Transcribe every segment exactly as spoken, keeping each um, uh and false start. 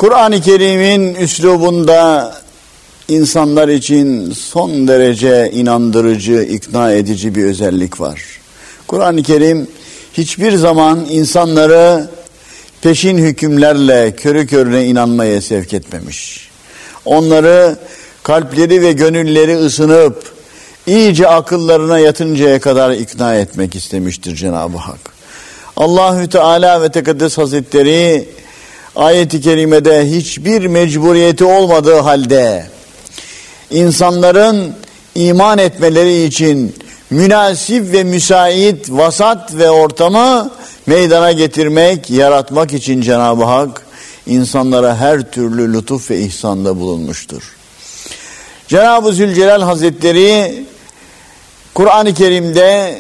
Kur'an-ı Kerim'in üslubunda insanlar için son derece inandırıcı, ikna edici bir özellik var. Kur'an-ı Kerim hiçbir zaman insanları peşin hükümlerle körü körüne inanmaya sevk etmemiş. Onları kalpleri ve gönülleri ısınıp iyice akıllarına yatıncaya kadar ikna etmek istemiştir Cenab-ı Hak. Allahü Teala ve Tekaddes Hazretleri ayet-i kerimede hiçbir mecburiyeti olmadığı halde insanların iman etmeleri için münasip ve müsait vasat ve ortamı meydana getirmek, yaratmak için Cenab-ı Hak insanlara her türlü lütuf ve ihsanda bulunmuştur. Cenab-ı Zülcelal Hazretleri Kur'an-ı Kerim'de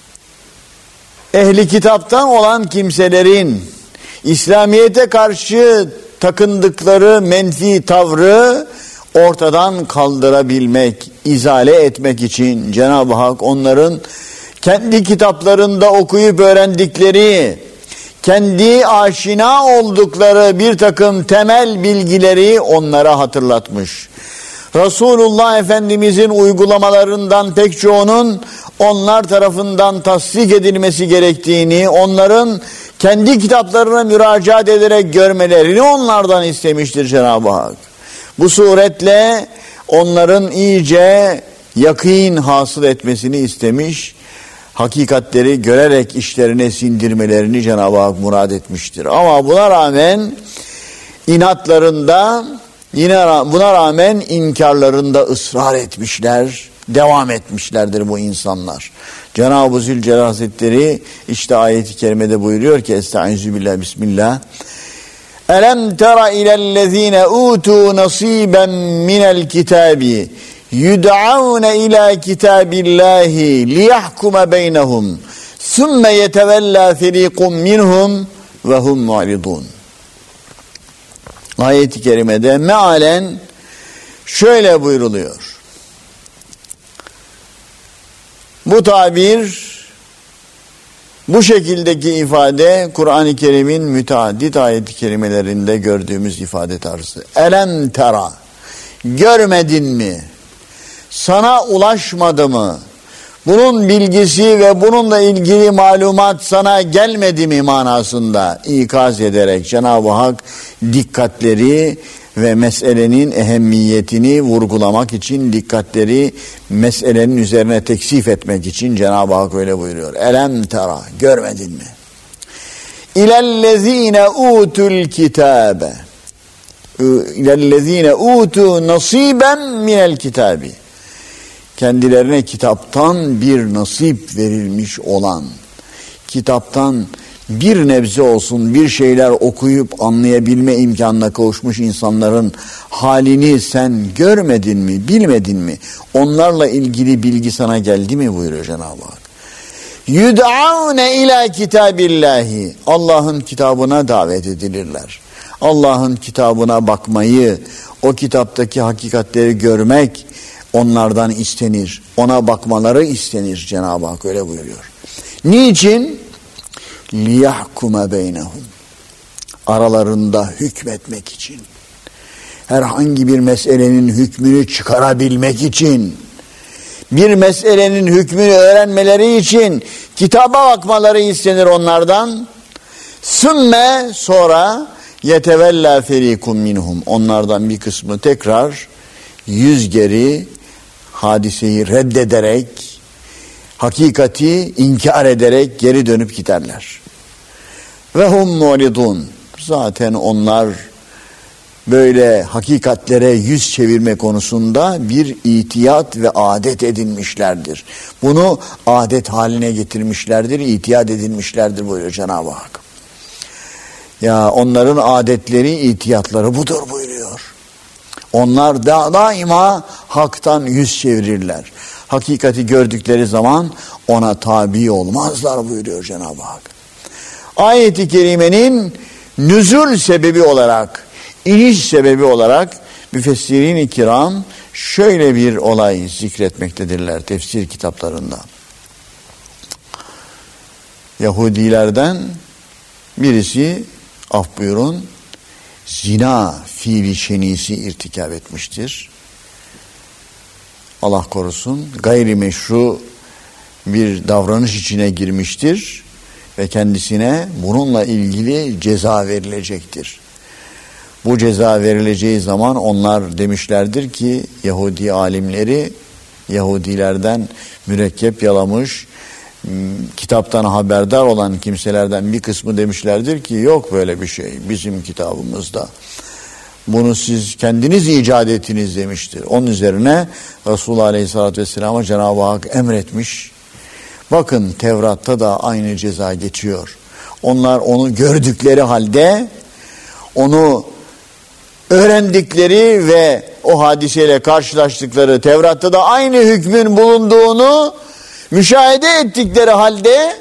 ehli kitaptan olan kimselerin İslamiyet'e karşı takındıkları menfi tavrı ortadan kaldırabilmek, izale etmek için Cenab-ı Hak onların kendi kitaplarında okuyup öğrendikleri, kendi aşina oldukları bir takım temel bilgileri onlara hatırlatmış. Resulullah Efendimizin uygulamalarından pek çoğunun onlar tarafından tasdik edilmesi gerektiğini, onların kendi kitaplarına müracaat ederek görmelerini onlardan istemiştir Cenab-ı Hak. Bu suretle onların iyice yakîn hasıl etmesini istemiş, hakikatleri görerek işlerine sindirmelerini Cenab-ı Hak murad etmiştir. Ama buna rağmen inatlarında, yine buna rağmen inkarlarında ısrar etmişler, devam etmişlerdir bu insanlar. Cenab-ı Zülcelal Hazretleri işte ayet-i kerimede buyuruyor ki Estağfirullah, Bismillah. Elem tera ilellezine utu nasiben minel kitabi yud'aune ila kitabillahi liyahkume beynehum sümme yetevella feriqum minhum ve hum mu'ridun. Ayet-i kerimede mealen şöyle buyruluyor. Bu tabir, bu şekildeki ifade Kur'an-ı Kerim'in müteaddit ayet-i kerimelerinde gördüğümüz ifade tarzı. Elem tera, görmedin mi? Sana ulaşmadı mı? Bunun bilgisi ve bununla ilgili malumat sana gelmedi mi manasında ikaz ederek Cenab-ı Hak dikkatleri ve meselenin ehemmiyetini vurgulamak için, dikkatleri meselenin üzerine teksif etmek için Cenab-ı Hak öyle buyuruyor. Elem tera, görmedin mi? İlellezine utul kitabe İlellezine utu nasiben minel kitabi, kendilerine kitaptan bir nasip verilmiş olan, kitaptan bir nebze olsun bir şeyler okuyup anlayabilme imkanına kavuşmuş insanların halini sen görmedin mi, bilmedin mi? Onlarla ilgili bilgi sana geldi mi buyuruyor Cenab-ı Hak. Yud'aune ila kitabillahi, Allah'ın kitabına davet edilirler. Allah'ın kitabına bakmayı, o kitaptaki hakikatleri görmek onlardan istenir. Ona bakmaları istenir, Cenab-ı Hak öyle buyuruyor. Niçin? liyahkume beynehum, aralarında hükmetmek için, herhangi bir meselenin hükmünü çıkarabilmek için, bir meselenin hükmünü öğrenmeleri için kitaba bakmaları istenir onlardan. Sümme, sonra yetevella ferikum minhum, onlardan bir kısmı tekrar yüz geri hadiseyi reddederek, hakikati inkar ederek geri dönüp giderler. Ve hum mu'ridun, zaten onlar böyle hakikatlere yüz çevirme konusunda bir itiyat ve adet edinmişlerdir. Bunu adet haline getirmişlerdir, itiyat edinmişlerdir buyuruyor Cenab-ı Hak. Ya onların adetleri, itiyatları budur buyuruyor. Onlar da daima haktan yüz çevirirler. Hakikati gördükleri zaman ona tabi olmazlar buyuruyor Cenab-ı Hak. Ayet-i kerimenin nüzul sebebi olarak, iniş sebebi olarak müfessirin-i kiram şöyle bir olay zikretmektedirler tefsir kitaplarında. Yahudilerden birisi, af buyurun, zina fiili şenisi irtikab etmiştir. Allah korusun, gayrimeşru bir davranış içine girmiştir ve kendisine bununla ilgili ceza verilecektir. Bu ceza verileceği zaman onlar demişlerdir ki, Yahudi alimleri, Yahudilerden mürekkep yalamış, kitaptan haberdar olan kimselerden bir kısmı demişlerdir ki, yok böyle bir şey bizim kitabımızda. Bunu siz kendiniz icat ettiniz demiştir. Onun üzerine Resulullah Aleyhisselatü Vesselam'a Cenab-ı Hak emretmiş. Bakın Tevrat'ta da aynı ceza geçiyor. Onlar onu gördükleri halde, onu öğrendikleri ve o hadiseyle karşılaştıkları, Tevrat'ta da aynı hükmün bulunduğunu müşahede ettikleri halde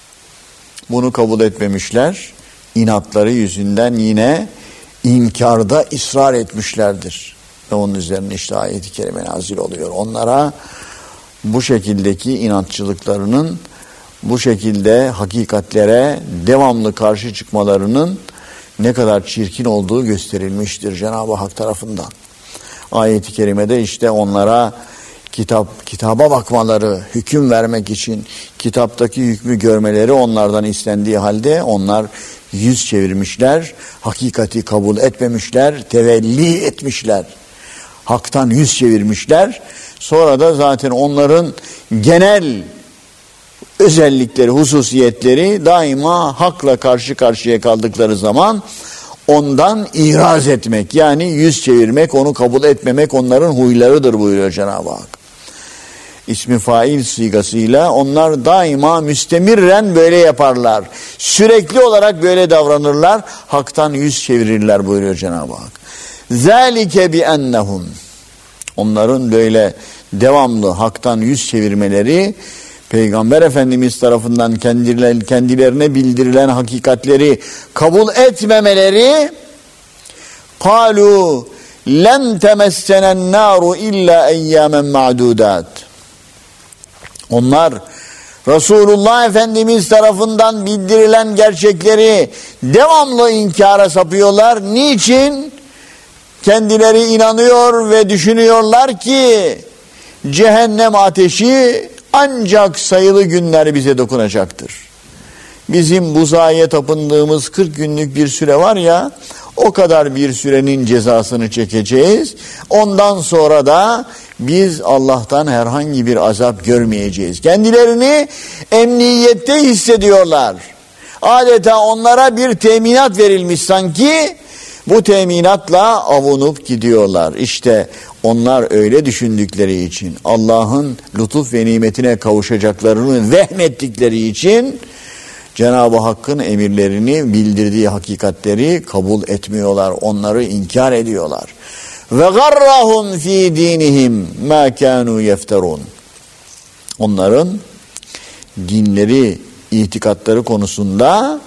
bunu kabul etmemişler. İnatları yüzünden yine inkarda ısrar etmişlerdir. Ve onun üzerine işte ayet-i kerime nazil oluyor. Onlara bu şekildeki inatçılıklarının, bu şekilde hakikatlere devamlı karşı çıkmalarının ne kadar çirkin olduğu gösterilmiştir Cenab-ı Hak tarafından. Ayet-i kerimede işte onlara kitap kitaba bakmaları, hüküm vermek için kitaptaki hükmü görmeleri onlardan istendiği halde onlar yüz çevirmişler, hakikati kabul etmemişler, tevelli etmişler. Hak'tan yüz çevirmişler. Sonra da zaten onların genel özellikleri, hususiyetleri daima hakla karşı karşıya kaldıkları zaman ondan iraz etmek, yani yüz çevirmek, onu kabul etmemek onların huylarıdır buyuruyor Cenab-ı Hak. İsmi fail sigasıyla onlar daima müstemirren böyle yaparlar. Sürekli olarak böyle davranırlar. Hak'tan yüz çevirirler buyuruyor Cenab-ı Hak. Zalike bi ennehum. Onların böyle devamlı haktan yüz çevirmeleri, Peygamber Efendimiz tarafından kendilerine bildirilen hakikatleri kabul etmemeleri, قَالُوا لَنْ تَمَسَّنَ النَّارُ اِلَّا اَيَّامًا مَعْدُودَاتٍ. Onlar Resulullah Efendimiz tarafından bildirilen gerçekleri devamlı inkara sapıyorlar. Niçin? Kendileri inanıyor ve düşünüyorlar ki cehennem ateşi ancak sayılı günler bize dokunacaktır. Bizim buzağıya tapındığımız kırk günlük bir süre var ya, o kadar bir sürenin cezasını çekeceğiz. Ondan sonra da biz Allah'tan herhangi bir azap görmeyeceğiz. Kendilerini emniyette hissediyorlar. Adeta onlara bir teminat verilmiş sanki, bu teminatla avunup gidiyorlar. İşte onlar öyle düşündükleri için, Allah'ın lütuf ve nimetine kavuşacaklarını vehmettikleri için Cenab-ı Hakk'ın emirlerini, bildirdiği hakikatleri kabul etmiyorlar. Onları inkar ediyorlar. Ve garrahum fi dinihim ma kanu yefterun. Onların dinleri, itikatları konusunda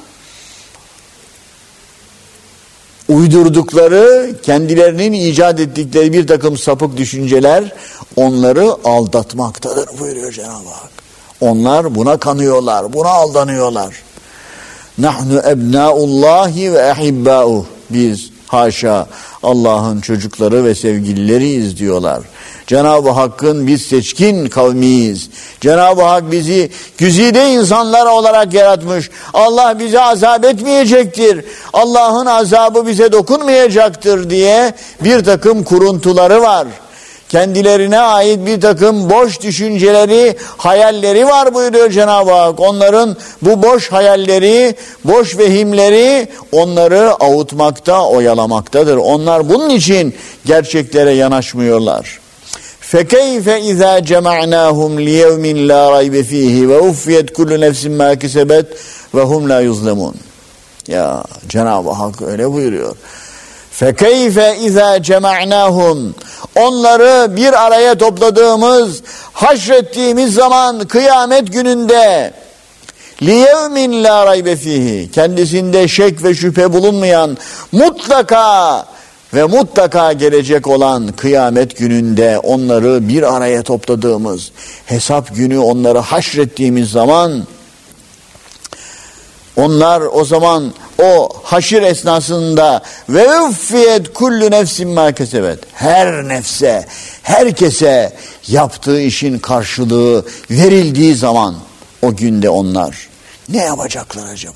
uydurdukları, kendilerinin icat ettikleri bir takım sapık düşünceler onları aldatmaktadır buyuruyor Cenab-ı Hak. Onlar buna kanıyorlar, buna aldanıyorlar. Nahnu ebnaullahi ve ehibbâuh. Biz haşa Allah'ın çocukları ve sevgilileriyiz diyorlar. Cenab-ı Hakk'ın biz seçkin kavmiyiz. Cenab-ı Hak bizi güzide insanlar olarak yaratmış. Allah bize azap etmeyecektir. Allah'ın azabı bize dokunmayacaktır diye bir takım kuruntuları var. Kendilerine ait bir takım boş düşünceleri, hayalleri var buyuruyor Cenab-ı Hak. Onların bu boş hayalleri, boş vehimleri onları avutmakta, oyalamaktadır. Onlar bunun için gerçeklere yanaşmıyorlar. فَكَيْفَ اِذَا جَمَعْنَاهُمْ لِيَوْمٍ لَا رَيْبَ ف۪يهِ وَاُفِّيَتْ كُلُّ نَفْسٍ مَا كِسَبَتْ وَهُمْ لَا يُظْلَمُونَ. Ya Cenab-ı Hak öyle buyuruyor. فَكَيْفَ اِذَا جَمَعْنَاهُمْ. Onları bir araya topladığımız, haşrettiğimiz zaman kıyamet gününde لِيَوْمٍ لَا رَيْبَ ف۪يهِ. Kendisinde şek ve şüphe bulunmayan, mutlaka ve mutlaka gelecek olan kıyamet gününde onları bir araya topladığımız, hesap günü onları haşrettiğimiz zaman onlar o zaman o haşir esnasında ve uffiyet kullu nefsin ma kesebet, her nefse, herkese yaptığı işin karşılığı verildiği zaman o günde onlar ne yapacaklar acaba?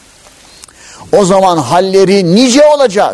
O zaman halleri nice olacak.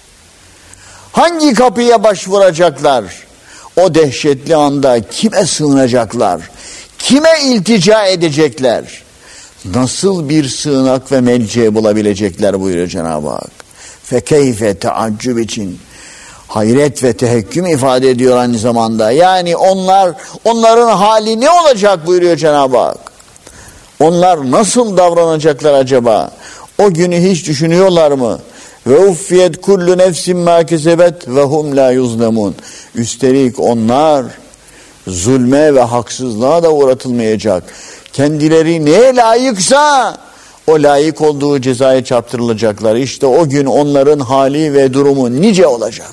Hangi kapıya başvuracaklar? O dehşetli anda kime sığınacaklar? Kime iltica edecekler? Nasıl bir sığınak ve melce bulabilecekler buyuruyor Cenab-ı Hak. Fekeyfe, teaccüb için hayret ve tehekküm ifade ediyor aynı zamanda. Yani onlar, onların hali ne olacak buyuruyor Cenab-ı Hak. Onlar nasıl davranacaklar acaba? O günü hiç düşünüyorlar mı? Ve uffiyet kullu nefsin ma kesebet ve hum la yuzlemun. Üstelik onlar zulme ve haksızlığa da uğratılmayacak. Kendileri neye layıksa o layık olduğu cezaya çarptırılacaklar. İşte o gün onların hali ve durumu nice olacak.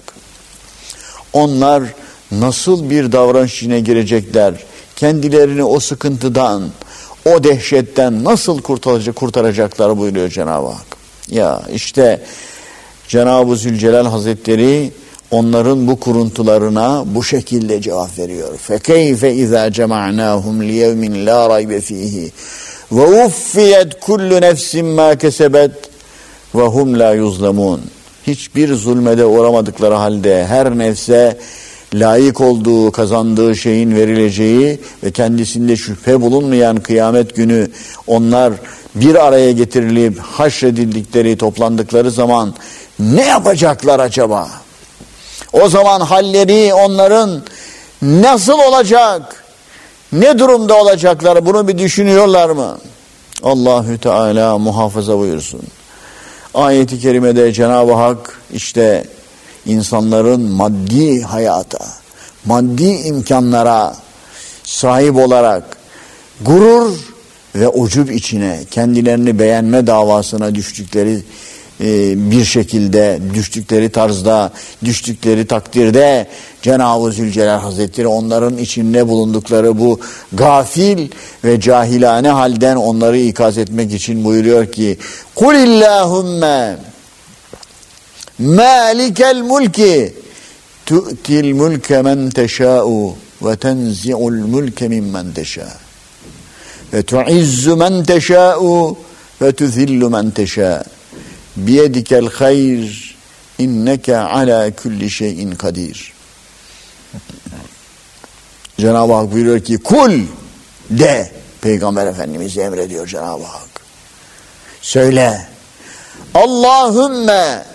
Onlar nasıl bir davranış içine girecekler? Kendilerini o sıkıntıdan, o dehşetten nasıl kurtaracak, kurtaracaklar buyuruyor Cenab-ı Hak. Ya işte Cenab-ı Zülcelal Hazretleri onların bu kuruntularına bu şekilde cevap veriyor. فَكَيْفَ اِذَا جَمَعْنَاهُمْ لِيَوْمٍ لَا رَيْبَ ف۪يهِ وَوُفِّيَتْ كُلُّ نَفْسٍ مَا كَسَبَتْ وَهُمْ لَا يُظْلَمُونَ. Hiçbir zulmede uğramadıkları halde her nefse layık olduğu, kazandığı şeyin verileceği ve kendisinde şüphe bulunmayan kıyamet günü onlar bir araya getirilip haşredildikleri, toplandıkları zaman ne yapacaklar acaba? O zaman halleri onların nasıl olacak? Ne durumda olacaklar? Bunu bir düşünüyorlar mı? Allahü Teala muhafaza buyursun. Ayet-i kerimede Cenab-ı Hak işte insanların maddi hayata, maddi imkanlara sahip olarak gurur ve ucub içine, kendilerini beğenme davasına düştükleri bir şekilde, düştükleri tarzda, düştükleri takdirde Cenab-ı Zülcelal Hazretleri onların içinde bulundukları bu gafil ve cahilane halden onları ikaz etmek için buyuruyor ki Kul illahümme malikel mulki tu'til mulke men teşâ'u ve tenzi'ul mulke mimmen teşâ ve tu'izzu men teşâ'u ve tuzillu men teşâ biyedikel hayr inneke ala kulli şeyin kadir. Cenab-ı Hak buyuruyor ki kul de, Peygamber Efendimiz emrediyor Cenab-ı Hak. Söyle Allahümme,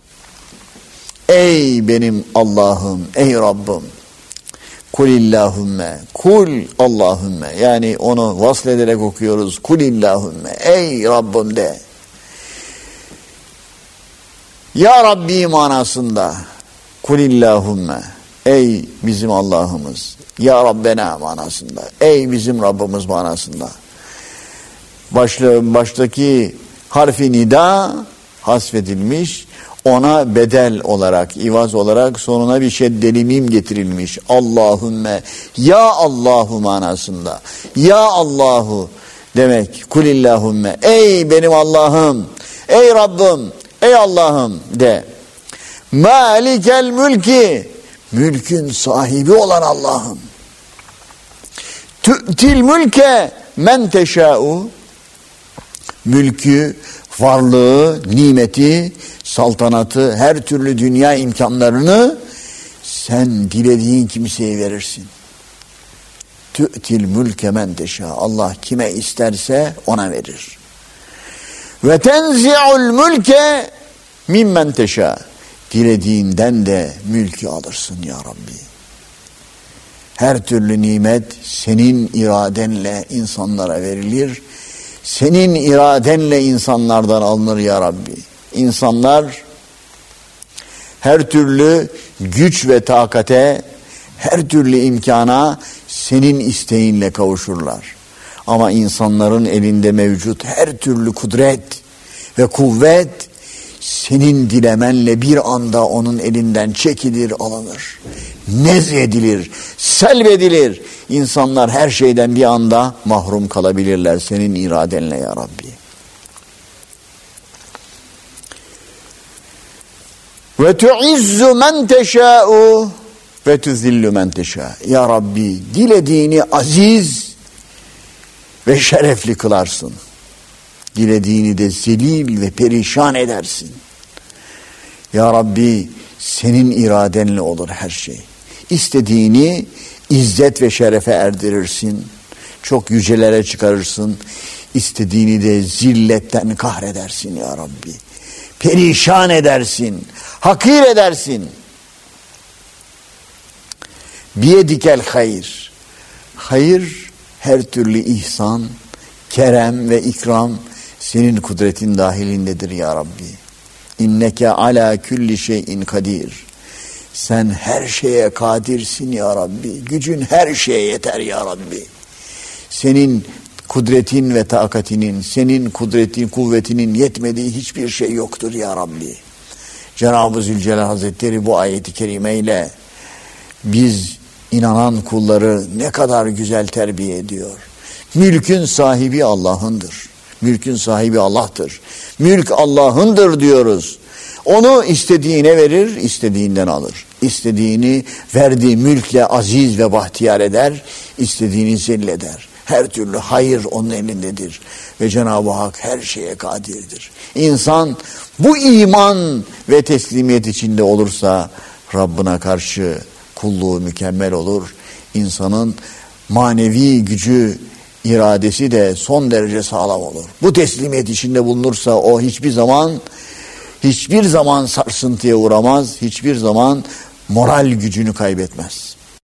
ey benim Allah'ım, ey Rabbim, kulillahümme, kul Allahümme, yani onu vaslederek okuyoruz, kulillahümme, ey Rabbim de. Ya Rabbi manasında kulillahümme, ey bizim Allah'ımız, ya Rabbena manasında, ey bizim Rabbimiz manasında. Başlı, baştaki harfi nida hasfedilmiş, ona bedel olarak, ivaz olarak sonuna bir şeddeli mim getirilmiş. Allahümme, ya Allahu manasında, ya Allahu demek, kulillahümme, ey benim Allah'ım, ey Rabbim, ey Allah'ım de. Malikel mülki, mülkün sahibi olan Allah'ım. Tü'til mülke men teşâ'u, mülkü, varlığı, nimeti, saltanatı, her türlü dünya imkanlarını sen dilediğin kimseye verirsin. Tü'til mülke men teşâ, Allah kime isterse ona verir. Ve tenzi'ul mülke mimmen teşâ, dilediğinden de mülkü alırsın ya Rabbi. Her türlü nimet senin iradenle insanlara verilir. Senin iradenle insanlardan alınır ya Rabbi. İnsanlar her türlü güç ve takate, her türlü imkana senin isteğinle kavuşurlar. Ama insanların elinde mevcut her türlü kudret ve kuvvet senin dilemenle bir anda onun elinden çekilir, alınır. Nezedilir, selbedilir. İnsanlar her şeyden bir anda mahrum kalabilirler senin iradenle ya Rabbi. Ve tu'izzu men teşâ'u ve tuzillu men teşâ. Ya Rabbi, dilediğini aziz ve şerefli kılarsın. Dilediğini de zelil ve perişan edersin. Ya Rabbi, senin iradenle olur her şey. İstediğini izzet ve şerefe erdirirsin. Çok yücelere çıkarırsın. İstediğini de zilletten kahredersin ya Rabbi. Perişan edersin. Hakir edersin. Biyedikel hayır. Hayır, her türlü ihsan, kerem ve ikram senin kudretin dahilindedir ya Rabbi. İnneke ala külli şeyin kadir. Sen her şeye kadirsin ya Rabbi. Gücün her şeye yeter ya Rabbi. Senin kudretin ve takatinin, senin kudretin, kuvvetinin yetmediği hiçbir şey yoktur ya Rabbi. Cenab-ı Zülcelal Hazretleri bu ayeti kerimeyle biz inanan kulları ne kadar güzel terbiye ediyor. Mülkün sahibi Allah'ındır. Mülkün sahibi Allah'tır. Mülk Allah'ındır diyoruz. Onu istediğine verir, istediğinden alır. İstediğini verdiği mülkle aziz ve bahtiyar eder, istediğini zilleder. Her türlü hayır onun elindedir. Ve Cenab-ı Hak her şeye kadirdir. İnsan bu iman ve teslimiyet içinde olursa Rabbına karşı kulluğu mükemmel olur. İnsanın manevi gücü, iradesi de son derece sağlam olur. Bu teslimiyet içinde bulunursa o hiçbir zaman hiçbir zaman sarsıntıya uğramaz, hiçbir zaman moral gücünü kaybetmez.